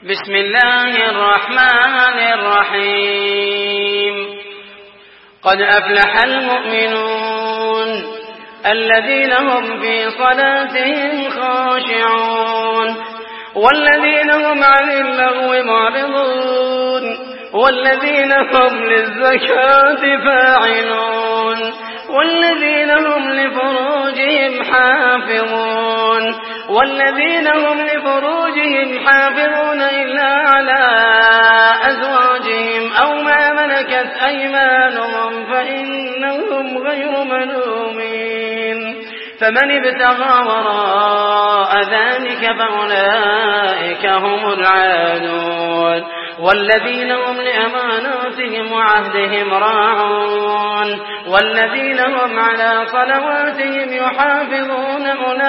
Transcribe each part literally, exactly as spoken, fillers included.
بسم الله الرحمن الرحيم قد أفلح المؤمنون الذين هم في صلاتهم خاشعون والذين هم عن اللغو معرضون والذين هم للزكاة فاعلون والذين هم لفروجهم حافظون والذين هم لفروجهم حافظون إلا على أزواجهم أو ما ملكت أيمانهم فإنهم غير ملومين فمن ابتغى وراء ذلك فأولئك هم العادون والذين هم لأماناتهم وعهدهم راعون والذين هم على صلواتهم يحافظون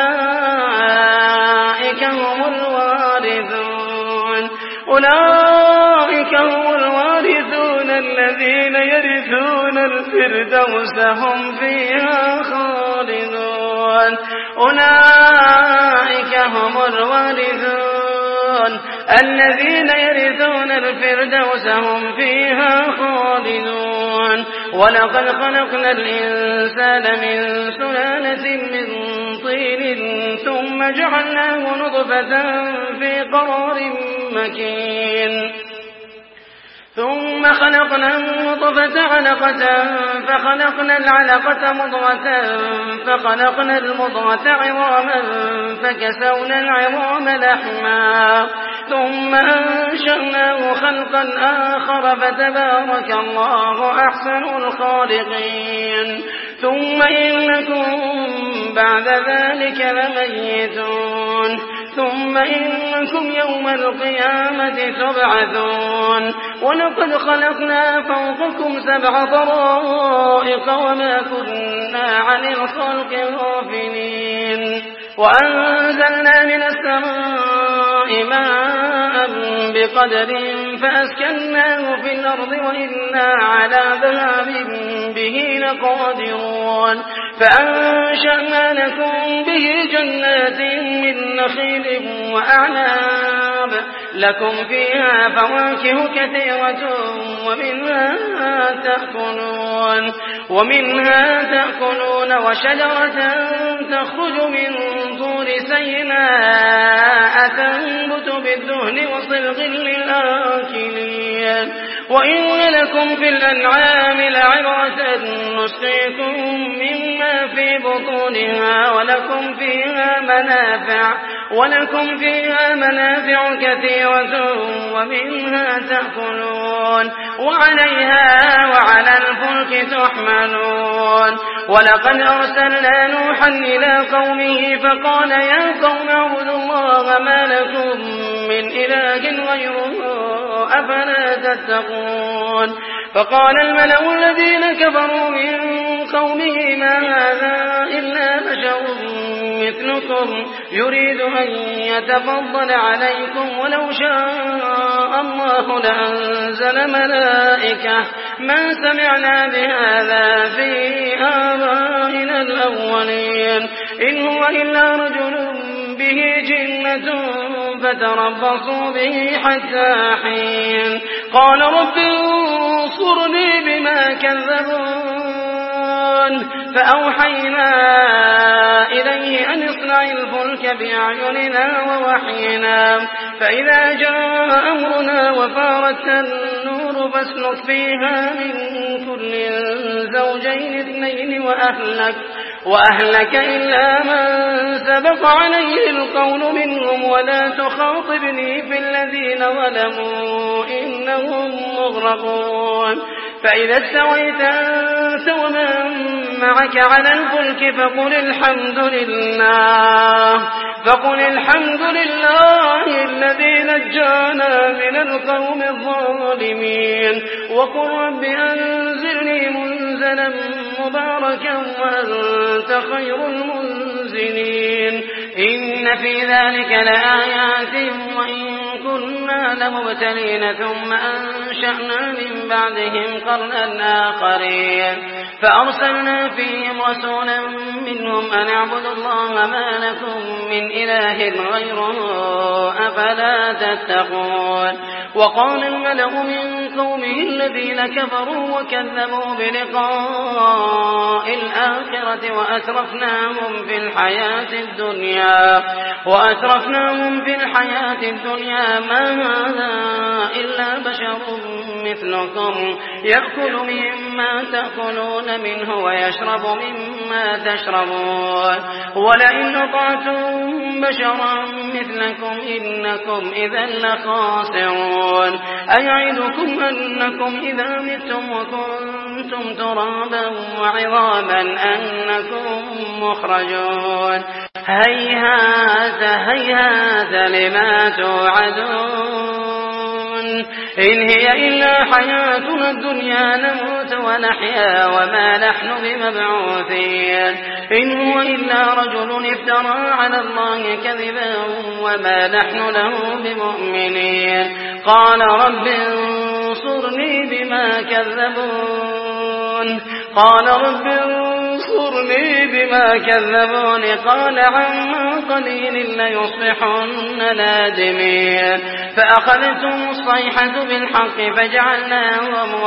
أولئك هم الوارثون أولئك هم الوارثون الذين يرثون الفردوس هم فيها خالدون أولئك هم الوارثون الذين يرثون الفردوس هم فيها خالدون ولقد خلقنا الإنسان من سلالة من طين ثم جعلناه نطفة في قرار مكين ثم خلقنا النطفة علقة فخلقنا العلقة مضغة فخلقنا المضغة عظاما فكسونا العظام لحما ثم أنشأناه خلقا آخر فتبارك الله أحسن الخالقين ثم إنكم بعد ذلك لميتون ثم إنكم يوم القيامة تبعثون ولقد خلقنا فوقكم سبع طرائق وما كنا عن الخلق غافلين وأنزلنا من السماء ماء بقدر فأسكناه في الأرض وإنا على ذهاب به لقادرون فأنشأنا لكم به جنات من نخيل وأعناب لكم فيها فواكه كثيرة ومنها تأكلون ومنها تأكلون وشجرة تخرج من طور سيناء تنبت بالدهن وصلغ للآكلين وإن لكم في الأنعام لعبرة نسقيكم مما في بطونها ولكم فيها منافع ولكم فيها منافع كثيرة ومنها تأكلون وعليها وعلى الفلك تحملون ولقد أرسلنا نوحا إلى قومه فقال يا قوم اعبدوا الله ما لكم من إله غيره أفلا تتقون فقال الملأ الذين كفروا من قومه ما هذا إلا بشر مثلكم يريد أن يتفضل عليكم ولو شاء الله لأنزل ملائكة ما سمعنا بهذا في آبائنا الأولين إن هو إلا رجل به جنة فتربصوا به حتى حين قال رب انصرني بما كذبون فأوحينا إليه أن اصنع الفلك بأعيننا ووحينا فإذا جاء أمرنا وفارت النور فاسلك فيها من كل زوجين اثنين وأهلك وأهلك إلا من سبق عليه القول منهم ولا تخاطبني في الذين ظلموا إنهم مغرقون فإذا استويت أنت ومن معك على الفلك فقل الحمد لله فقل الحمد لله الذي نجانا من القوم الظالمين وقل رب أنزلني منزلا مباركا وأنت خير المنزلين إن في ذلك لآيات وإن كنا لمبتلين ثم أنشأنا من بعدهم قرنا آخرين فأرسلنا فيهم رسولا منهم أن اعبدوا الله ما لكم من إله غيره أفلا تتقون وقال الملأ من قومه الذين كفروا وكذبوا بلقاء الآخرة وأترفناهم في الحياة الدنيا وأترفناهم في الحياة الدنيا ما هذا إلا بشر مثلكم يأكل مما تأكلون منه ويشرب مما تشربون ولئن أطعتم بشرا مثلكم إنكم إذا لخاسرون أيعدكم أنكم إذا متم وكنتم ترابا وعظاما أنكم مخرجون هيهات هيهات لما توعدون إن هي إلا حياتنا الدنيا نموت ونحيا وما نحن بمبعوثين إن هو إلا رجل افترى على الله كذبا وما نحن له بمؤمنين قال رب انصرني بما كذبون قال رب انصرني بما كذبون قال عما قليل ليصبحن نادمين فأخذتهم الصيحة بالحق فجعلناهم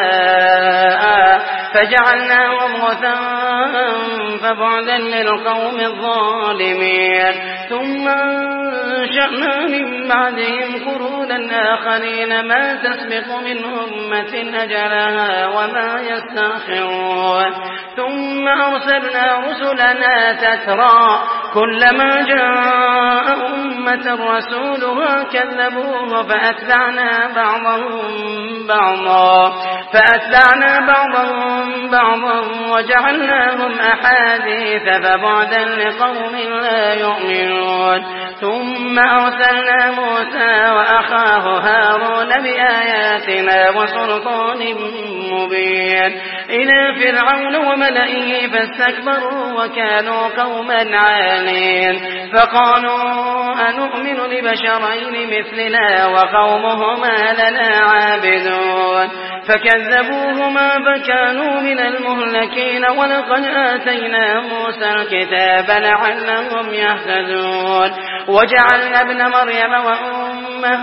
غثاء فجعلناهم غثاء فبعدا للقوم الظالمين ثم أنشأنا من بعدهم قرونا آخرين ما تسبق من أمة أجلها وما يستأخرون ثم أرسلنا رسلنا تترى كلما جاء أمة رسولها كذبوه فأتبعنا بعضهم بعضا فأتبعنا بعضهم بعضا وجعلناهم أحاديث فبعدا لقوم لا يؤمنون ثم أرسلنا موسى وأخاه هارون بآياتنا وسلطان مبين إلى فرعون وملئه فاستكبروا وكانوا قوما عالين فقالوا أنؤمن لبشرين مثلنا وقومهما لنا عابدون فكذبوهما فكانوا من المهلكين ولقد آتينا موسى الكتاب لعلهم يهتدون وجعلنا ابن مريم وأمه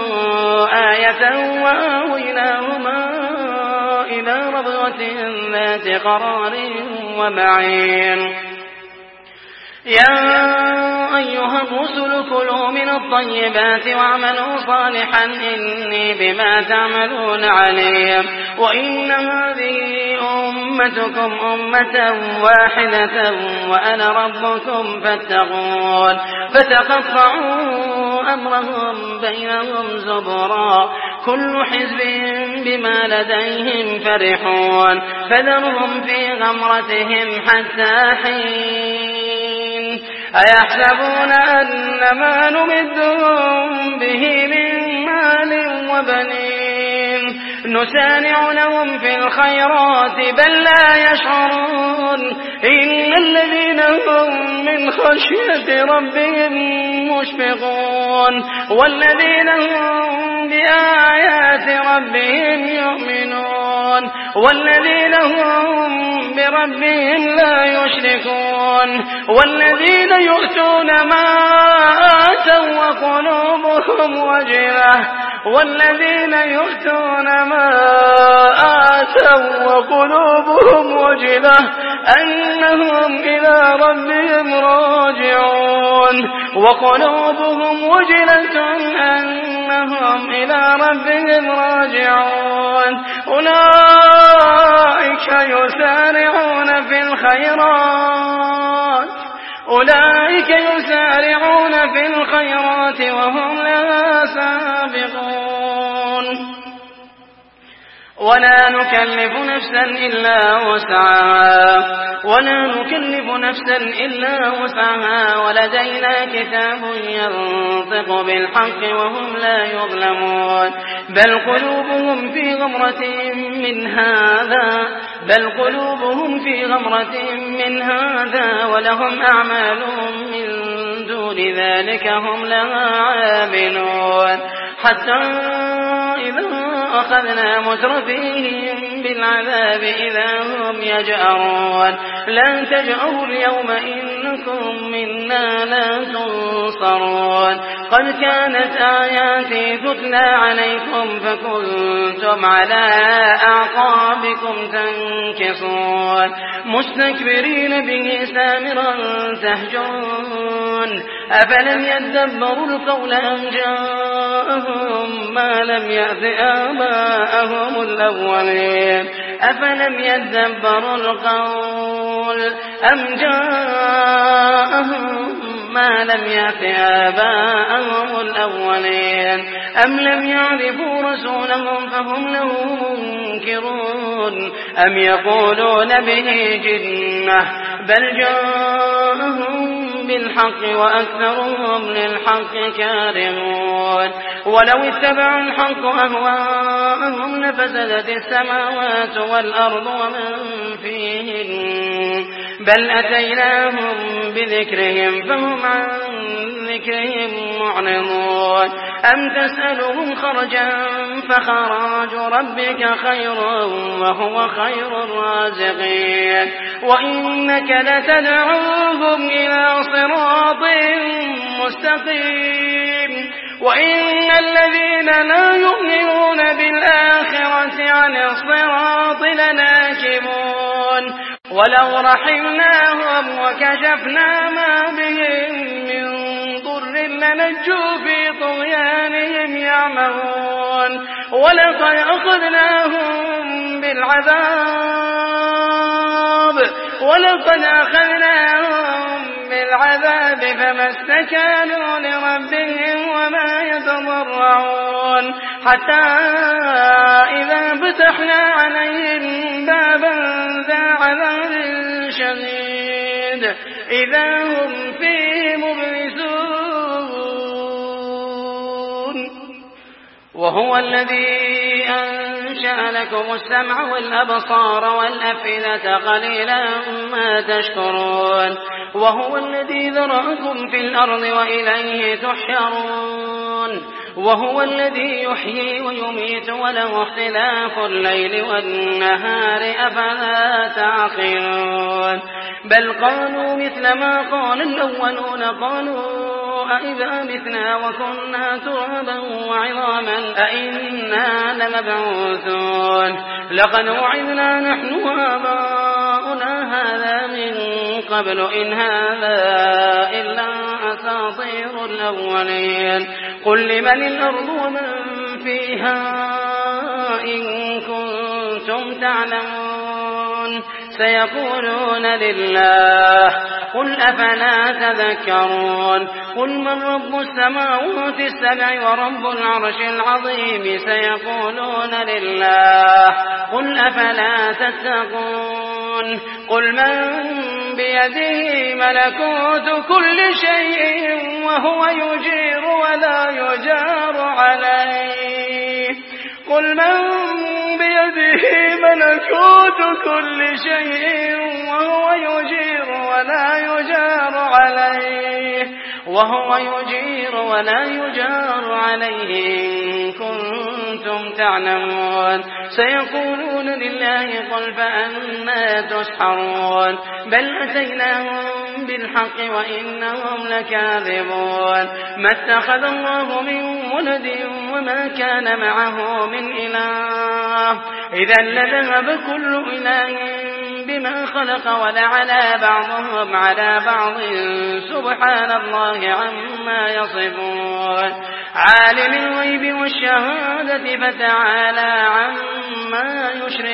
آية وآويناهما إلى ربوة ذات قرار ومعين يا أيها الرسل كلوا من الطيبات واعملوا صالحا إني بما تعملون عليم وإن هذه أمتكم أمة واحدة وأنا ربكم فاتقون فتقطعوا أمرهم بينهم زبرا كل حزب بما لديهم فرحون فذرهم في غمرتهم حتى حين أيحسبون أن ما نمدهم به من مال وبنين نسارع لهم في الخيرات بل لا يشعرون إن الذين هم من خشية ربهم مشفقون والذين هم بآيات ربهم يؤمنون والذين هم بربهم لا يشركون والذين يؤتون ما آتوا وقلوبهم وجلة والذين يؤتون ما آتوا وقلوبهم وجلة أنهم إلى ربهم راجعون وقلوبهم وجلة أنهم إلى ربهم راجعون أولئك يسارعون في الخيرات أولئك يسارعون في الخيرات وهم لا سابقون ولا نكلف نفسا إلا وسعها ولا نكلف نفسا إلا وسعها ولدينا كتاب ينطق بالحق وهم لا يظلمون بل قلوبهم في غمرة من هذا بل قلوبهم في غمرة من هذا ولهم أعمال من دون ذلك هم لها عاملون حتى إذا أخذنا مترفيهم بالعذاب إذا هم يجأرون لا تجأروا اليوم إنكم منا لا تنصرون قد كانت آياتي تتلى عليكم فكنتم على أعقابكم تنكصون مستكبرين به سامرا تهجرون أفلم يدبروا القول أم جاءهم ما لم يأت آباءهم الأولين أفلم يدبروا القول أم جاءهم ما لم يأت آباءهم الأولين أم لم يعرفوا رسولهم فهم له منكرون أم يقولون به جنة بل جاءهم بالحق وأكثرهم للحق كارهون ولو اتبعوا الحق أهواءهم لفسدت السماوات والأرض ومن فيهن بل أتيناهم بذكرهم فهم عن ذكرهم معرضون أم تسألهم خرجا فخراج ربك خير وهو خير الرازقين وإنك لتدعوهم إلى صراط مستقيم وإن الذين لا يؤمنون بالآخرة عن الصراط لناكبون ولو رحمناهم وكشفنا ما بهم من ضر لنجوا في طغيانهم يعمهون ولقد أخذناهم بالعذاب ولقد أخذناهم بالعذاب فما استكانوا لربهم وما يتضرعون حتى إذا فتحنا عليهم بابا ذا عذاب شديد إذا هم فيه مبلسون وهو الذي أنشأ لكم السمع والأبصار والأفئدة قليلا ما تشكرون وهو الذي ذرأكم في الأرض وإليه تحشرون وهو الذي يحيي ويميت وله اختلاف الليل والنهار أفلا تعقلون بل قالوا مثل ما قال الأولون قالوا أئذا متنا وكنا ترابا وعظاما أئنا لمبعوثون لقد وعدنا نحن وآباؤنا هذا من قبل إن هذا إلا أساطير الأولين قل لمن الأرض ومن فيها إن كنتم تعلمون سيقولون لله قل أفلا تذكرون قل من رب السماوات السبع ورب العرش العظيم سيقولون لله قل أفلا تتقون قل من بيده ملكوت كل شيء وهو يجير ولا يجار عليه قل من بيده ملكوت كل شيء وهو يجير ولا يجار عليه وهو يجير ولا يجار عليه إن كنتم تعلمون سيقولون لله قل فأنا تسحرون بل أتيناهم بالحق وإنهم لكاذبون ما اتخذ الله من ولد وما كان معه من إله إذا لذهب كل إله بما خلق ولعلى بعضهم على بعض سبحان الله عما يصفون عالم الغيب والشهادة فتعالى عما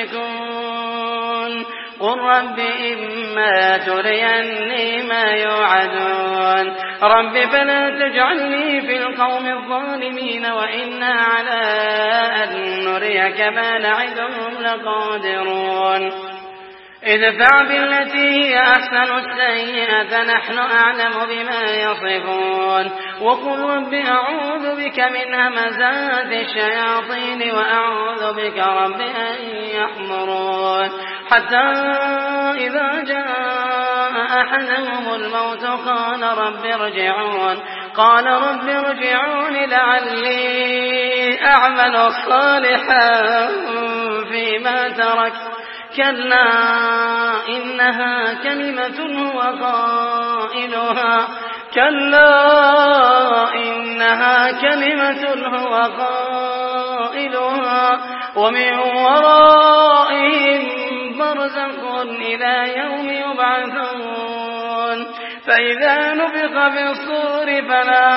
يشركون قل رب إما تريني ما يوعدون رب فلا تجعلني في القوم الظالمين وإنا على أن نريك ما نعدهم لقادرون ادفع بالتي هي أحسن السيئة نحن أعلم بما يصفون وقل رب أعوذ بك من همزات الشياطين وأعوذ بك رب أن يحضرون حتى إذا جاء أحدهم الموت قال رب ارجعون قال رب ارجعون لعلي يعمل صالحا فيما ترك كلا إنها كلمة هو قائلها كلا إنها كلمة هو قائلها ومن ورائهم برزخ إلى يوم يبعثون فإذا نفخ في الصور فلا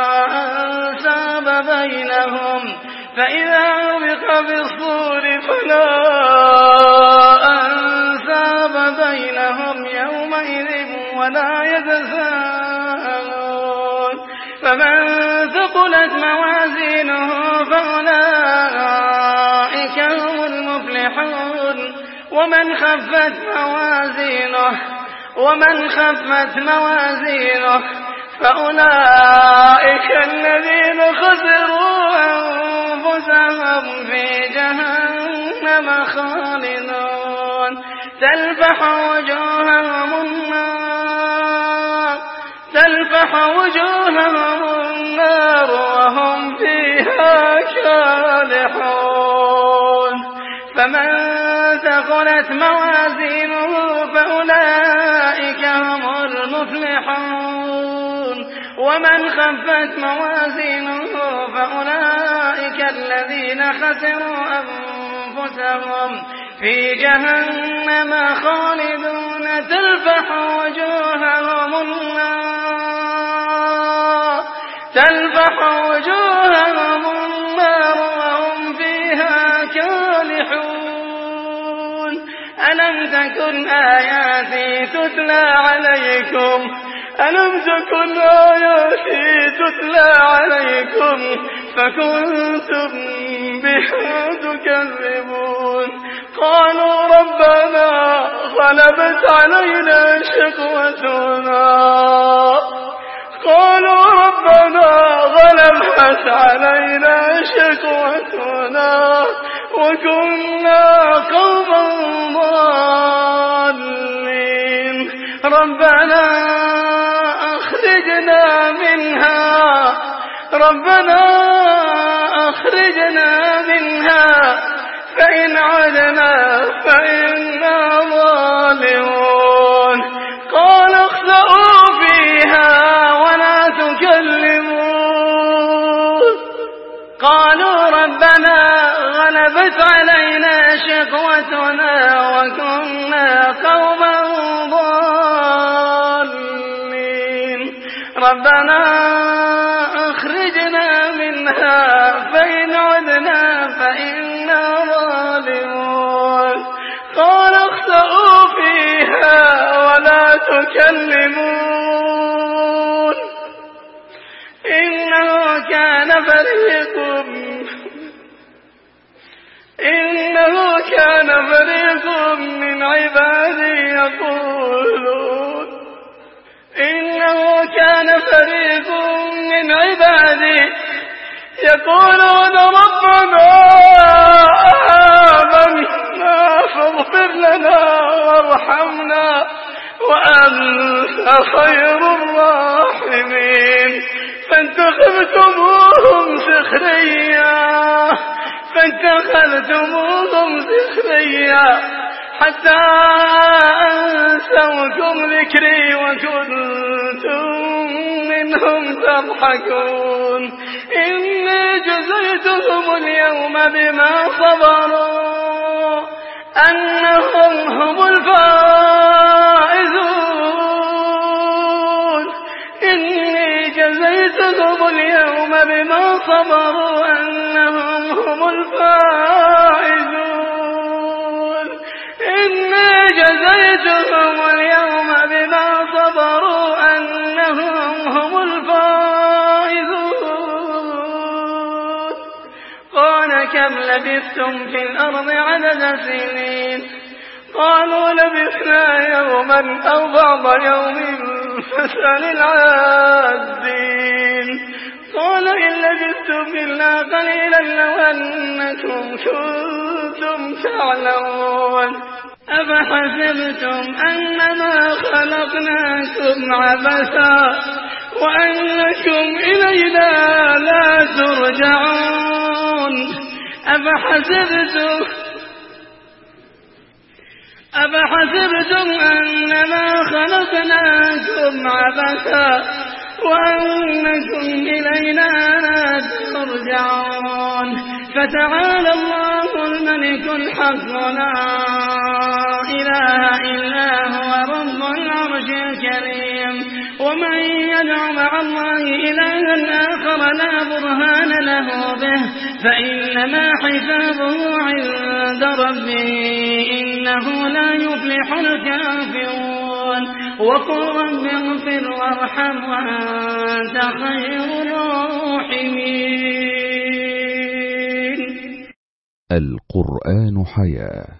أنساب بينهم فإذا نفخ في الصور فلا أنساب بينهم يومئذ ولا يتساءلون فمن ثقلت موازينه فأولئك هم المفلحون ومن خفت موازينه ومن خفت موازينه فأولئك الذين خسروا أنفسهم في جهنم خالدون تلفح وجوههم النار تلفح وجوههم النار وهم فيها كالحون فمن ثقلت موازينه فأولئك هم المفلحون ومن خفت موازينه فأولئك الذين خسروا أنفسهم في جهنم خالدون تلفح وجوههم النار تلفح وجوههم النار وهم فيها كالحون ألم تكن آياتي تتلى عليكم ألم تكن آياتي تتلى عليكم فكنتم بها تكذبون قالوا ربنا غلبت علينا شقوتنا قالوا ربنا غلبت علينا شقوتنا وكنا قوما ضالين ربنا أخرجنا منها ربنا أخرجنا منها فإن عدنا فإنا ظالمون قال اخسئوا فيها ولا تكلمون قالوا ربنا غلبت علينا شقوتنا وكنا قوما ضالين ربنا أخرجنا منها فإن عدنا فإنا ظالمون قال اخسئوا فيها ولا تكلمون إنه كان فريق إنه كان فريق من عبادي يقولون إنه كان فريق من عبادي يقولون ربنا آمنا فاغفر لنا وارحمنا وأنت خير الراحمين فاتخذتموهم سخريا فاتخذتموهم سخريا حتى أنسوكم ذكري وكنتم منهم تضحكون إني جزيتهم اليوم بما صبروا أنهم هم الفائزون إني جزيتهم اليوم بما صبروا أنهم هم الفائزون إني جزيتهم اليوم بما صبروا أنهم هم الفائزون قال كم لبثتم في الأرض عدد سنين قالوا لبثنا يوما أو بعض يوم فاسأل العادين قال إن لبثتم إلا قليلا لو أنكم كنتم تعلمون أفحسبتم أنما خلقناكم عبثا وأنكم إلينا لا ترجعون أفحسبتم أفحسبتم أنما خلقناكم عبثا وأنكم إلينا لا ترجعون فتعالى الله الملك الحق لا إله إلا هو رب العرش الكريم ومن يدع مع الله إلها آخر لا برهان له به فإنما حسابه عند ربه إنه لا يفلح الكافرون وقل رب اغفر وارحم وأنت خير الراحمين. القرآن حياة.